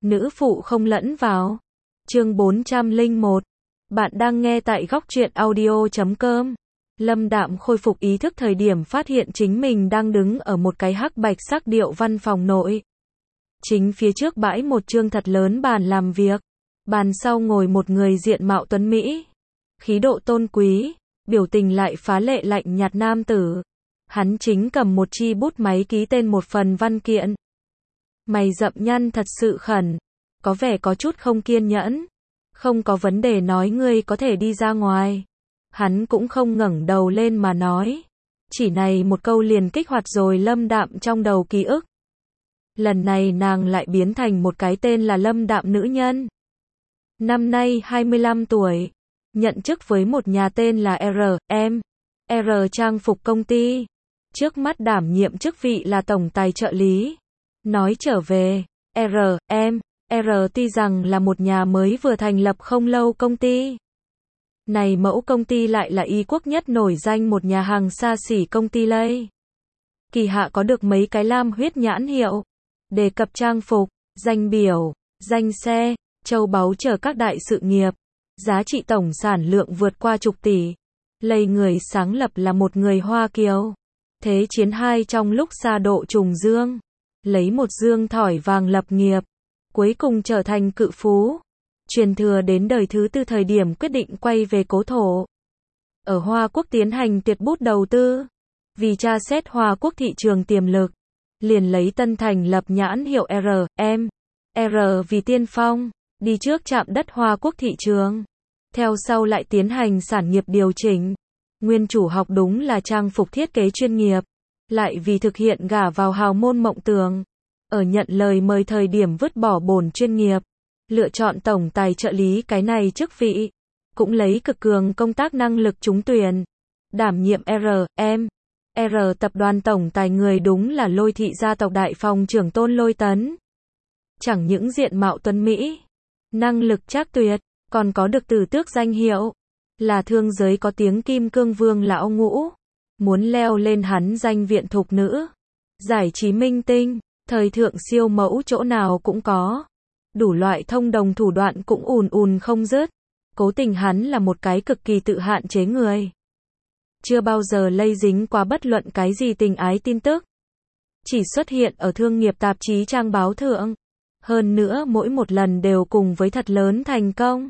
nữ phụ không lẫn vào. Chương 401. Bạn đang nghe tại góc truyện audio.com. Lâm Đạm khôi phục ý thức thời điểm phát hiện chính mình đang đứng ở một cái hắc bạch sắc điệu văn phòng nội. Chính phía trước bãi một chương thật lớn bàn làm việc. Bàn sau ngồi một người diện mạo tuấn Mỹ. Khí độ tôn quý, biểu tình lại phá lệ lạnh nhạt nam tử. Hắn chính cầm một chi bút máy ký tên một phần văn kiện. Mày rậm nhăn thật sự khẩn, có vẻ có chút không kiên nhẫn. Không có vấn đề nói ngươi có thể đi ra ngoài. Hắn cũng không ngẩng đầu lên mà nói. Chỉ này một câu liền kích hoạt rồi Lâm Đạm trong đầu ký ức. Lần này nàng lại biến thành một cái tên là Lâm Đạm nữ nhân. Năm nay 25 tuổi. Nhận chức với một nhà tên là R trang phục công ty. Trước mắt đảm nhiệm chức vị là tổng tài trợ lý. Nói trở về, R tuy rằng là một nhà mới vừa thành lập không lâu công ty. Này mẫu công ty lại là Y quốc nhất nổi danh một nhà hàng xa xỉ công ty lây. Kỳ hạ có được mấy cái lam huyết nhãn hiệu. Đề cập trang phục, danh biểu, danh xe, châu báu chờ các đại sự nghiệp. Giá trị tổng sản lượng vượt qua chục tỷ. Lây người sáng lập là một người Hoa Kiều. Thế chiến 2 trong lúc xa độ trùng dương. Lấy một dương thỏi vàng lập nghiệp. Cuối cùng trở thành cự phú. Truyền thừa đến đời thứ 4 thời điểm quyết định quay về cố thổ. Ở Hoa Quốc tiến hành tuyệt bút đầu tư. Vì tra xét Hoa Quốc thị trường tiềm lực. Liền lấy Tân Thành lập nhãn hiệu R vì tiên phong. Đi trước chạm đất Hoa Quốc thị trường. Theo sau lại tiến hành sản nghiệp điều chỉnh. Nguyên chủ học đúng là trang phục thiết kế chuyên nghiệp. Lại vì thực hiện gả vào hào môn mộng tưởng. Ở nhận lời mời thời điểm vứt bỏ bổn chuyên nghiệp. Lựa chọn tổng tài trợ lý cái này chức vị. Cũng lấy cực cường công tác năng lực trúng tuyển. Đảm nhiệm R tập đoàn tổng tài người đúng là Lôi thị gia tộc đại phòng trưởng Tôn Lôi Tấn. Chẳng những diện mạo tuấn Mỹ. Năng lực trác tuyệt. Còn có được tử tước danh hiệu. Là thương giới có tiếng kim cương vương lão ngũ. Muốn leo lên hắn danh viện thục nữ. Giải trí minh tinh. Thời thượng siêu mẫu chỗ nào cũng có. Đủ loại thông đồng thủ đoạn cũng ùn không dứt. Cố tình hắn là một cái cực kỳ tự hạn chế người. Chưa bao giờ lây dính qua bất luận cái gì tình ái tin tức. Chỉ xuất hiện ở thương nghiệp tạp chí trang báo thượng. Hơn nữa mỗi một lần đều cùng với thật lớn thành công.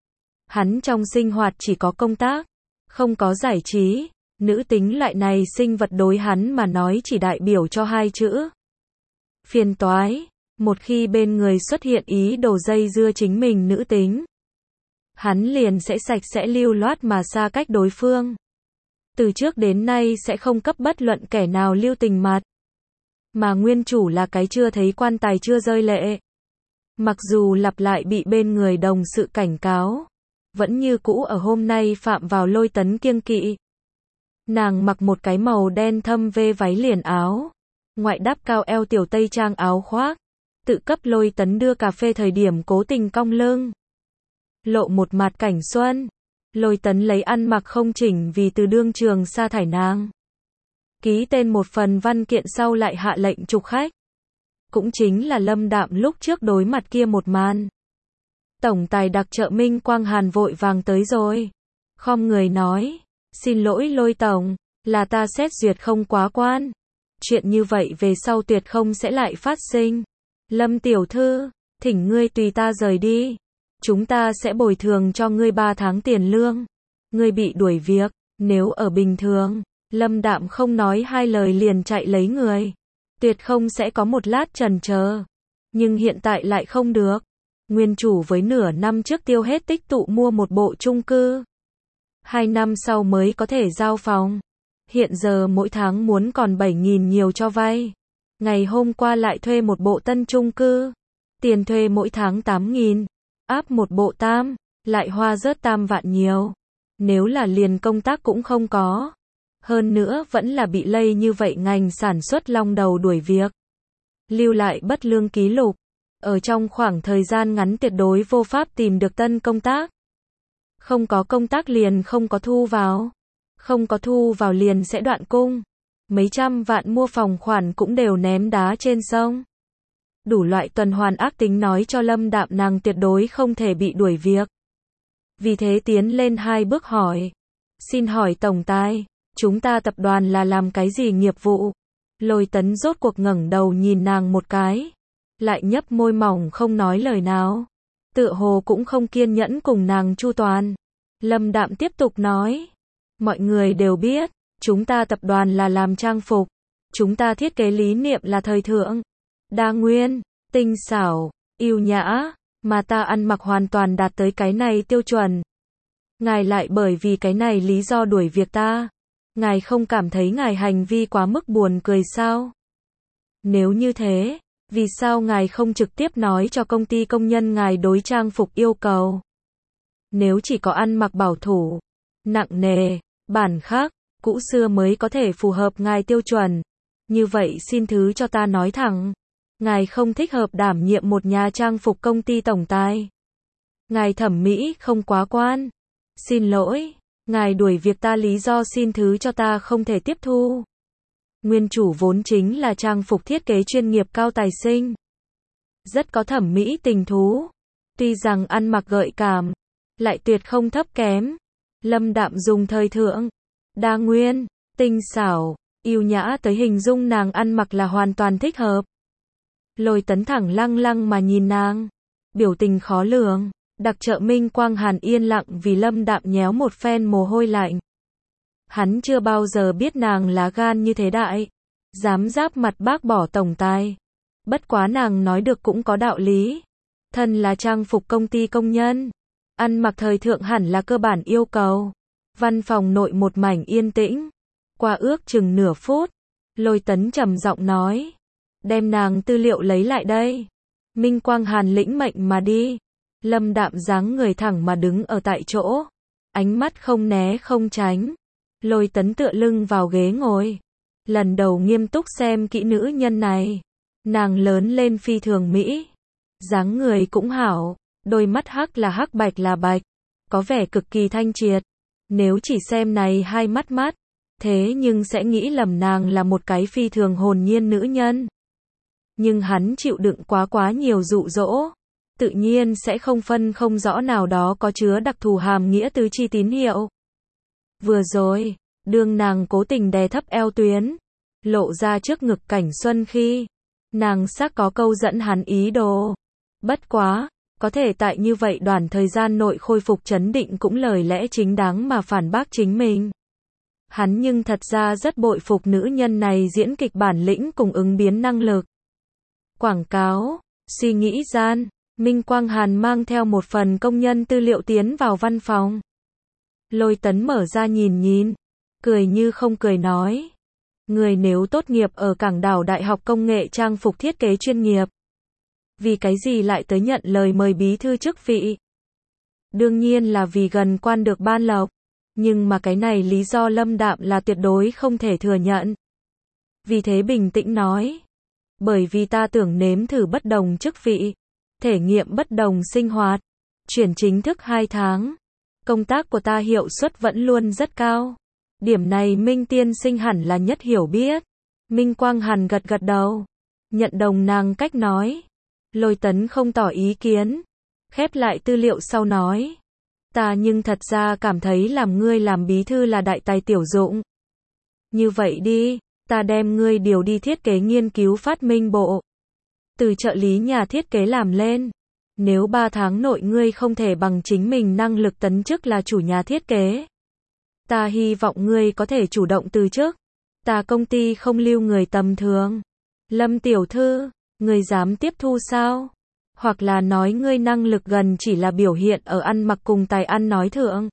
Hắn trong sinh hoạt chỉ có công tác. Không có giải trí. Nữ tính loại này sinh vật đối hắn mà nói chỉ đại biểu cho hai chữ. Phiền toái. Một khi bên người xuất hiện ý đồ dây dưa chính mình nữ tính. Hắn liền sẽ sạch sẽ lưu loát mà xa cách đối phương. Từ trước đến nay sẽ không cấp bất luận kẻ nào lưu tình mặt. Mà nguyên chủ là cái chưa thấy quan tài chưa rơi lệ. Mặc dù lặp lại bị bên người đồng sự cảnh cáo. Vẫn như cũ ở hôm nay phạm vào Lôi Tấn kiêng kỵ. Nàng mặc một cái màu đen thâm vê váy liền áo. Ngoại đắp cao eo tiểu tây trang áo khoác. Tự cấp Lôi Tấn đưa cà phê thời điểm cố tình cong lưng. Lộ một mặt cảnh xuân. Lôi Tấn lấy ăn mặc không chỉnh vì từ đương trường sa thải nàng. Ký tên một phần văn kiện sau lại hạ lệnh trục khách. Cũng chính là Lâm Đạm lúc trước đối mặt kia một màn. Tổng tài đặc trợ Minh Quang Hàn vội vàng tới rồi. Khom người nói. Xin lỗi Lôi tổng, là ta xét duyệt không quá quan. Chuyện như vậy về sau tuyệt không sẽ lại phát sinh. Lâm tiểu thư, thỉnh ngươi tùy ta rời đi. Chúng ta sẽ bồi thường cho ngươi 3 tháng tiền lương. Ngươi bị đuổi việc, nếu ở bình thường, Lâm Đạm không nói hai lời liền chạy lấy người. Tuyệt không sẽ có một lát chần chờ. Nhưng hiện tại lại không được. Nguyên chủ với nửa năm trước tiêu hết tích tụ mua một bộ chung cư. 2 năm sau mới có thể giao phòng. Hiện giờ mỗi tháng muốn còn 7.000 nhiều cho vay. Ngày hôm qua lại thuê một bộ tân chung cư. Tiền thuê mỗi tháng 8.000. Áp một bộ tam, lại hoa rớt tam vạn nhiều. Nếu là liền công tác cũng không có. Hơn nữa vẫn là bị lây như vậy ngành sản xuất long đầu đuổi việc. Lưu lại bất lương ký lục. Ở trong khoảng thời gian ngắn tuyệt đối vô pháp tìm được tân công tác. Không có công tác liền không có thu vào. Không có thu vào liền sẽ đoạn cung. Mấy trăm vạn mua phòng khoản cũng đều ném đá trên sông. Đủ loại tuần hoàn ác tính nói cho Lâm Đạm nàng tuyệt đối không thể bị đuổi việc. Vì thế tiến lên 2 bước hỏi. Xin hỏi tổng tài, chúng ta tập đoàn là làm cái gì nghiệp vụ? Lôi Tấn rốt cuộc ngẩng đầu nhìn nàng một cái. Lại nhấp môi mỏng không nói lời nào. Tựa hồ cũng không kiên nhẫn cùng nàng chu toàn. Lâm Đạm tiếp tục nói. Mọi người đều biết, chúng ta tập đoàn là làm trang phục. Chúng ta thiết kế lý niệm là thời thượng, đa nguyên, tinh xảo, yêu nhã, mà ta ăn mặc hoàn toàn đạt tới cái này tiêu chuẩn. Ngài lại bởi vì cái này lý do đuổi việc ta. Ngài không cảm thấy ngài hành vi quá mức buồn cười sao? Nếu như thế, vì sao ngài không trực tiếp nói cho công ty công nhân ngài đối trang phục yêu cầu? Nếu chỉ có ăn mặc bảo thủ, nặng nề, bản khác, cũ xưa mới có thể phù hợp ngài tiêu chuẩn. Như vậy xin thứ cho ta nói thẳng. Ngài không thích hợp đảm nhiệm một nhà trang phục công ty tổng tài. Ngài thẩm mỹ không quá quan. Xin lỗi, ngài đuổi việc ta lý do xin thứ cho ta không thể tiếp thu. Nguyên chủ vốn chính là trang phục thiết kế chuyên nghiệp cao tài sinh. Rất có thẩm mỹ tình thú. Tuy rằng ăn mặc gợi cảm, lại tuyệt không thấp kém. Lâm Đạm dùng thời thượng, đa nguyên, tinh xảo, yêu nhã tới hình dung nàng ăn mặc là hoàn toàn thích hợp. Lôi Tấn thẳng lăng lăng mà nhìn nàng, biểu tình khó lường. Đặc trợ Minh Quang Hàn yên lặng vì Lâm Đạm nhéo một phen mồ hôi lạnh. Hắn chưa bao giờ biết nàng lá gan như thế đại, dám giáp mặt bác bỏ tổng tài. Bất quá nàng nói được cũng có đạo lý. Thân là trang phục công ty công nhân, ăn mặc thời thượng hẳn là cơ bản yêu cầu. Văn phòng nội một mảnh yên tĩnh. Qua ước chừng nửa phút, Lôi Tấn trầm giọng nói. Đem nàng tư liệu lấy lại đây. Minh Quang Hàn lĩnh mệnh mà đi. Lâm Đạm dáng người thẳng mà đứng ở tại chỗ. Ánh mắt không né không tránh. Lôi Tấn tựa lưng vào ghế ngồi. Lần đầu nghiêm túc xem kỹ nữ nhân này. Nàng lớn lên phi thường mỹ. Dáng người cũng hảo. Đôi mắt hắc là hắc bạch là bạch. Có vẻ cực kỳ thanh triệt. Nếu chỉ xem này hai mắt, thế nhưng sẽ nghĩ lầm nàng là một cái phi thường hồn nhiên nữ nhân. Nhưng hắn chịu đựng quá nhiều dụ dỗ, tự nhiên sẽ không phân không rõ nào đó có chứa đặc thù hàm nghĩa tứ chi tín hiệu. Vừa rồi, đương nàng cố tình đè thấp eo tuyến, lộ ra trước ngực cảnh xuân khi, nàng xác có câu dẫn hắn ý đồ. Bất quá, có thể tại như vậy đoạn thời gian nội khôi phục trấn định cũng lời lẽ chính đáng mà phản bác chính mình. Hắn nhưng thật ra rất bội phục nữ nhân này diễn kịch bản lĩnh cùng ứng biến năng lực. Quảng cáo, suy nghĩ gian, Minh Quang Hàn mang theo một phần công nhân tư liệu tiến vào văn phòng. Lôi Tấn mở ra nhìn, cười như không cười nói. Người nếu tốt nghiệp ở Cảng Đảo Đại học Công nghệ trang phục thiết kế chuyên nghiệp, vì cái gì lại tới nhận lời mời bí thư chức vị? Đương nhiên là vì gần quan được ban lộc. Nhưng mà cái này lý do Lâm Đạm là tuyệt đối không thể thừa nhận. Vì thế bình tĩnh nói. Bởi vì ta tưởng nếm thử bất đồng chức vị, thể nghiệm bất đồng sinh hoạt. Chuyển chính thức 2 tháng. Công tác của ta hiệu suất vẫn luôn rất cao. Điểm này Minh tiên sinh hẳn là nhất hiểu biết. Minh Quang Hàn gật đầu. Nhận đồng nàng cách nói. Lôi Tấn không tỏ ý kiến. Khép lại tư liệu sau nói. Ta nhưng thật ra cảm thấy làm ngươi làm bí thư là đại tài tiểu dụng. Như vậy đi, ta đem ngươi điều đi thiết kế nghiên cứu phát minh bộ. Từ trợ lý nhà thiết kế làm lên. Nếu 3 tháng nội ngươi không thể bằng chính mình năng lực tấn chức là chủ nhà thiết kế, ta hy vọng ngươi có thể chủ động từ chức. Ta công ty không lưu người tầm thường. Lâm tiểu thư, ngươi dám tiếp thu sao? Hoặc là nói ngươi năng lực gần chỉ là biểu hiện ở ăn mặc cùng tài ăn nói thượng.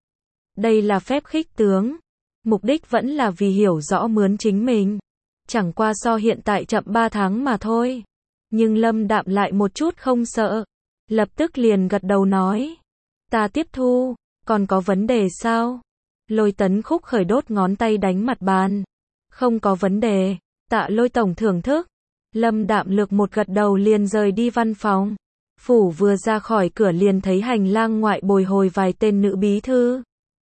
Đây là phép khích tướng. Mục đích vẫn là vì hiểu rõ mướn chính mình. Chẳng qua so hiện tại chậm 3 tháng mà thôi. Nhưng Lâm Đạm lại một chút không sợ. Lập tức liền gật đầu nói. Ta tiếp thu, còn có vấn đề sao? Lôi Tấn khúc khởi đốt ngón tay đánh mặt bàn. Không có vấn đề, tạ Lôi tổng thưởng thức. Lâm Đạm lược một gật đầu liền rời đi văn phòng. Phủ vừa ra khỏi cửa liền thấy hành lang ngoại bồi hồi vài tên nữ bí thư.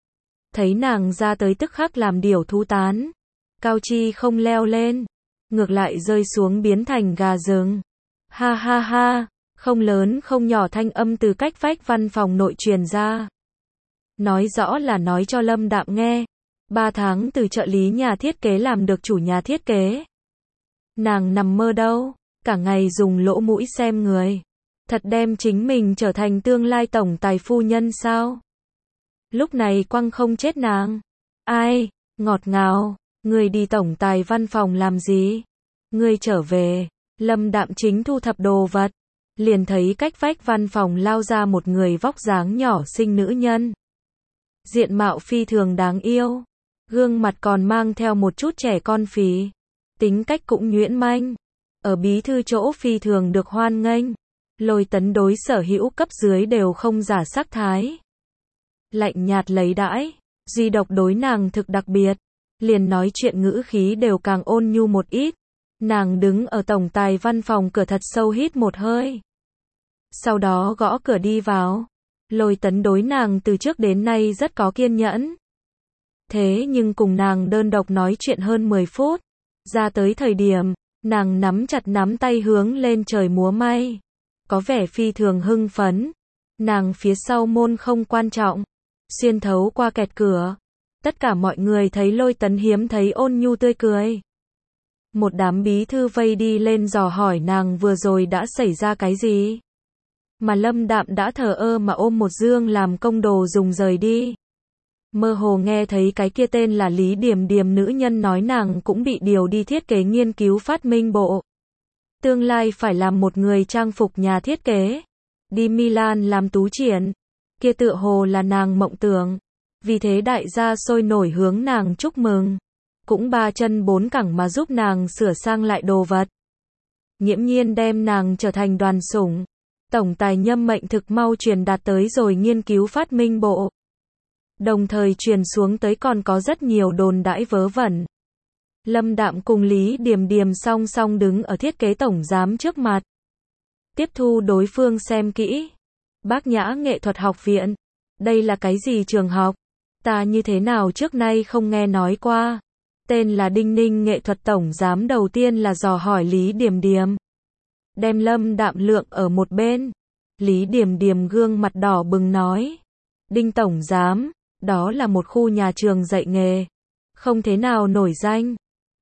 Thấy nàng ra tới tức khắc làm điều thú tán. Cao chi không leo lên, ngược lại rơi xuống biến thành gà rừng. Ha ha ha, không lớn không nhỏ thanh âm từ cách vách văn phòng nội truyền ra. Nói rõ là nói cho Lâm Đạm nghe. 3 tháng từ trợ lý nhà thiết kế làm được chủ nhà thiết kế. Nàng nằm mơ đâu, cả ngày dùng lỗ mũi xem người. Thật đem chính mình trở thành tương lai tổng tài phu nhân sao? Lúc này quăng không chết nàng. Ai, ngọt ngào, người đi tổng tài văn phòng làm gì? Người trở về, Lâm Đạm chính thu thập đồ vật. Liền thấy cách vách văn phòng lao ra một người vóc dáng nhỏ xinh nữ nhân. Diện mạo phi thường đáng yêu. Gương mặt còn mang theo một chút trẻ con phì. Tính cách cũng nhuyễn manh. Ở bí thư chỗ phi thường được hoan nghênh. Lôi Tấn đối sở hữu cấp dưới đều không giả sắc thái. Lạnh nhạt lấy đãi. Duy độc đối nàng thực đặc biệt. Liền nói chuyện ngữ khí đều càng ôn nhu một ít. Nàng đứng ở tổng tài văn phòng cửa thật sâu hít một hơi. Sau đó gõ cửa đi vào. Lôi Tấn đối nàng từ trước đến nay rất có kiên nhẫn. Thế nhưng cùng nàng đơn độc nói chuyện hơn 10 phút. Ra tới thời điểm, nàng nắm chặt nắm tay hướng lên trời múa may. Có vẻ phi thường hưng phấn. Nàng phía sau môn không quan trọng. Xuyên thấu qua kẹt cửa. Tất cả mọi người thấy Lôi Tấn hiếm thấy ôn nhu tươi cười. Một đám bí thư vây đi lên dò hỏi nàng vừa rồi đã xảy ra cái gì. Mà Lâm Đạm đã thờ ơ mà ôm một dương làm công đồ dùng rời đi. Mơ hồ nghe thấy cái kia tên là Lý Điềm Điềm nữ nhân nói nàng cũng bị điều đi thiết kế nghiên cứu phát minh bộ. Tương lai phải làm một người trang phục nhà thiết kế. Đi Milan làm tú triển. Kia tựa hồ là nàng mộng tưởng. Vì thế đại gia sôi nổi hướng nàng chúc mừng. Cũng 3 chân 4 cẳng mà giúp nàng sửa sang lại đồ vật. Nghiễm nhiên đem nàng trở thành đoàn sủng. Tổng tài Nhâm mệnh thực mau truyền đạt tới rồi nghiên cứu phát minh bộ. Đồng thời truyền xuống tới còn có rất nhiều đồn đãi vớ vẩn. Lâm Đạm cùng Lý Điềm Điềm song song đứng ở thiết kế tổng giám trước mặt. Tiếp thu đối phương xem kỹ. Bác Nhã Nghệ thuật học viện. Đây là cái gì trường học? Ta như thế nào trước nay không nghe nói qua. Tên là Đinh Ninh nghệ thuật tổng giám đầu tiên là dò hỏi Lý Điềm Điềm. Đem Lâm Đạm lượng ở một bên. Lý Điềm Điềm gương mặt đỏ bừng nói. Đinh tổng giám, đó là một khu nhà trường dạy nghề. Không thế nào nổi danh.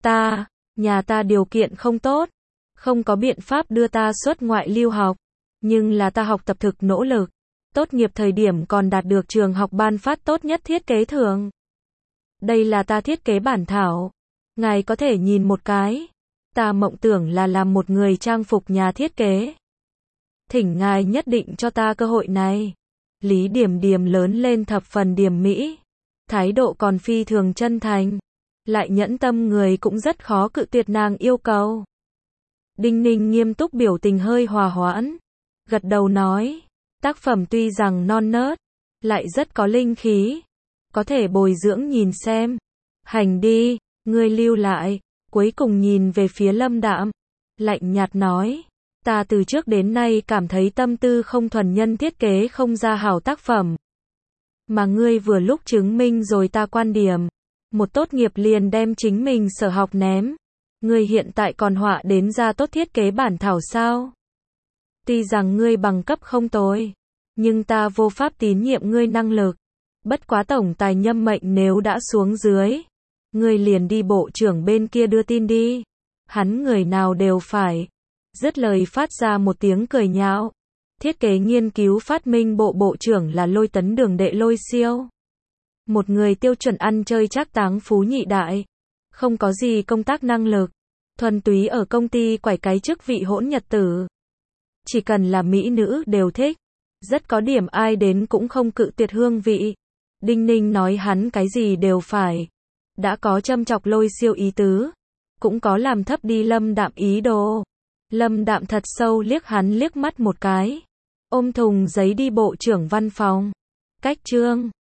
Nhà ta điều kiện không tốt. Không có biện pháp đưa ta xuất ngoại lưu học. Nhưng là ta học tập thực nỗ lực. Tốt nghiệp thời điểm còn đạt được trường học ban phát tốt nhất thiết kế thưởng. Đây là ta thiết kế bản thảo. Ngài có thể nhìn một cái. Ta mộng tưởng là làm một người trang phục nhà thiết kế. Thỉnh ngài nhất định cho ta cơ hội này. Lý Điềm Điềm lớn lên thập phần điềm mỹ. Thái độ còn phi thường chân thành. Lại nhẫn tâm người cũng rất khó cự tuyệt nàng yêu cầu. Đinh Ninh nghiêm túc biểu tình hơi hòa hoãn. Gật đầu nói. Tác phẩm tuy rằng non nớt. Lại rất có linh khí. Có thể bồi dưỡng nhìn xem. Hành đi, ngươi lưu lại. Cuối cùng nhìn về phía Lâm Đạm. Lạnh nhạt nói. Ta từ trước đến nay cảm thấy tâm tư không thuần nhân thiết kế không ra hảo tác phẩm. Mà ngươi vừa lúc chứng minh rồi ta quan điểm. Một tốt nghiệp liền đem chính mình sở học ném. Ngươi hiện tại còn họa đến ra tốt thiết kế bản thảo sao? Tuy rằng ngươi bằng cấp không tồi. Nhưng ta vô pháp tín nhiệm ngươi năng lực. Bất quá tổng tài Nhâm mệnh nếu đã xuống dưới. Ngươi liền đi bộ trưởng bên kia đưa tin đi. Hắn người nào đều phải. Dứt lời phát ra một tiếng cười nhạo. Thiết kế nghiên cứu phát minh bộ bộ trưởng là Lôi Tấn Đường đệ Lôi Siêu. Một người tiêu chuẩn ăn chơi trác táng phú nhị đại. Không có gì công tác năng lực. Thuần túy ở công ty quải cái chức vị hỗn nhật tử. Chỉ cần là mỹ nữ đều thích. Rất có điểm ai đến cũng không cự tuyệt hương vị. Đinh Ninh nói hắn cái gì đều phải. Đã có châm chọc Lôi Siêu ý tứ. Cũng có làm thấp đi Lâm Đạm ý đồ. Lâm Đạm thật sâu liếc hắn liếc mắt một cái. Ôm thùng giấy đi bộ trưởng văn phòng. Cách chương